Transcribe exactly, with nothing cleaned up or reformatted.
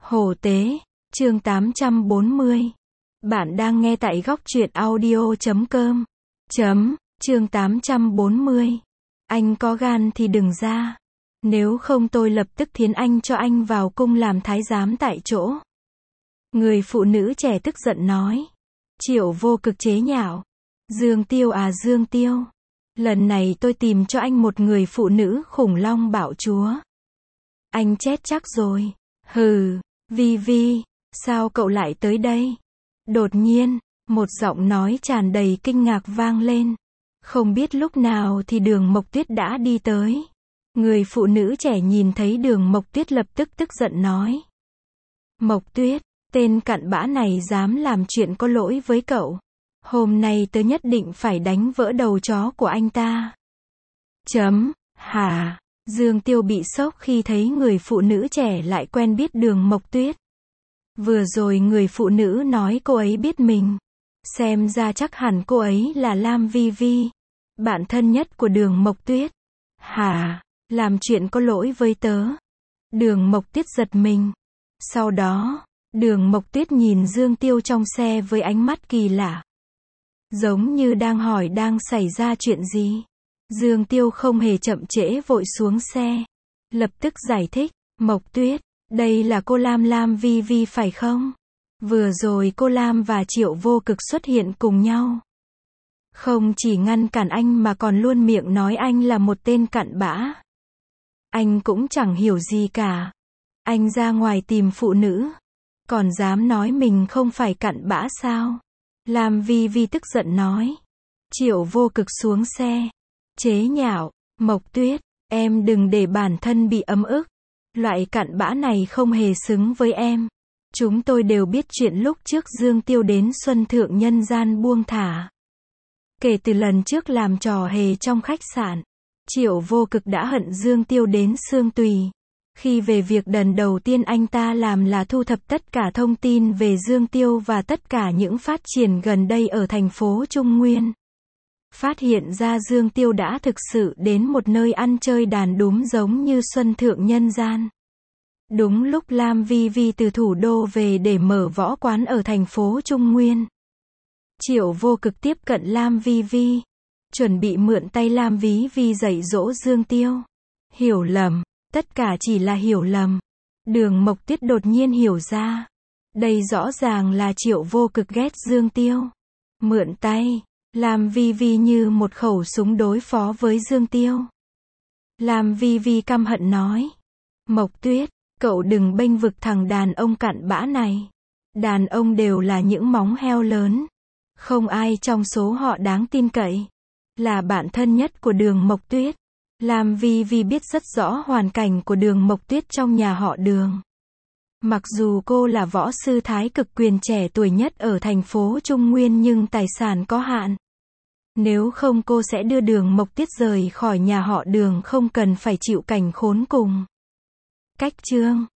Hổ tế, chương tám trăm bốn mươi. Bạn đang nghe tại góc truyện audio chấm com. Chấm, chương tám trăm bốn mươi. Anh có gan thì đừng ra. Nếu không tôi lập tức thiến anh cho anh vào cung làm thái giám tại chỗ. Người phụ nữ trẻ tức giận nói. Triệu Vô Cực chế nhạo. Dương Tiêu à Dương Tiêu. Lần này tôi tìm cho anh một người phụ nữ khủng long bạo chúa. Anh chết chắc rồi. Hừ, Vi Vi, sao cậu lại tới đây? Đột nhiên, một giọng nói tràn đầy kinh ngạc vang lên. Không biết lúc nào thì Đường Mộc Tuyết đã đi tới. Người phụ nữ trẻ nhìn thấy Đường Mộc Tuyết lập tức tức giận nói. Mộc Tuyết, tên cặn bã này dám làm chuyện có lỗi với cậu. Hôm nay tớ nhất định phải đánh vỡ đầu chó của anh ta. Chấm, hả? Dương Tiêu bị sốc khi thấy người phụ nữ trẻ lại quen biết Đường Mộc Tuyết. Vừa rồi người phụ nữ nói cô ấy biết mình. Xem ra chắc hẳn cô ấy là Lam Vi Vi, bạn thân nhất của Đường Mộc Tuyết. Hả? Làm chuyện có lỗi với tớ? Đường Mộc Tuyết giật mình. Sau đó, Đường Mộc Tuyết nhìn Dương Tiêu trong xe với ánh mắt kỳ lạ. Giống như đang hỏi đang xảy ra chuyện gì. Dương Tiêu không hề chậm trễ vội xuống xe. Lập tức giải thích. Mộc Tuyết, đây là cô Lam Lam Vi Vi phải không? Vừa rồi cô Lam và Triệu Vô Cực xuất hiện cùng nhau. Không chỉ ngăn cản anh mà còn luôn miệng nói anh là một tên cặn bã. Anh cũng chẳng hiểu gì cả. Anh ra ngoài tìm phụ nữ. Còn dám nói mình không phải cặn bã sao? Lam Vi Vi tức giận nói. Triệu Vô Cực xuống xe. Chế nhạo. Mộc Tuyết, em đừng để bản thân bị ấm ức. Loại cặn bã này không hề xứng với em. Chúng tôi đều biết chuyện lúc trước Dương Tiêu đến Xuân Thượng nhân gian buông thả. Kể từ lần trước làm trò hề trong khách sạn, Triệu Vô Cực đã hận Dương Tiêu đến xương tùy. Khi về việc lần đầu tiên anh ta làm là thu thập tất cả thông tin về Dương Tiêu và tất cả những phát triển gần đây ở thành phố Trung Nguyên. Phát hiện ra Dương Tiêu đã thực sự đến một nơi ăn chơi đàn đúm giống như Xuân Thượng nhân gian. Đúng lúc Lam Vi Vi từ thủ đô về để mở võ quán ở thành phố Trung Nguyên. Triệu Vô Cực tiếp cận Lam Vi Vi, chuẩn bị mượn tay Lam Vi Vi dạy dỗ Dương Tiêu. Hiểu lầm, tất cả chỉ là hiểu lầm. Đường Mộc Tuyết đột nhiên hiểu ra. Đây rõ ràng là Triệu Vô Cực ghét Dương Tiêu. Mượn tay. Lam Vi Vi như một khẩu súng đối phó với Dương Tiêu. Lam Vi Vi căm hận nói. Mộc Tuyết, cậu đừng bênh vực thằng đàn ông cặn bã này. Đàn ông đều là những móng heo lớn. Không ai trong số họ đáng tin cậy. Là bạn thân nhất của Đường Mộc Tuyết. Lam Vi Vi biết rất rõ hoàn cảnh của Đường Mộc Tuyết trong nhà họ Đường. Mặc dù cô là võ sư thái cực quyền trẻ tuổi nhất ở thành phố Trung Nguyên nhưng tài sản có hạn. Nếu không cô sẽ đưa Đường Mộc Tuyết rời khỏi nhà họ Đường không cần phải chịu cảnh khốn cùng. Cách chương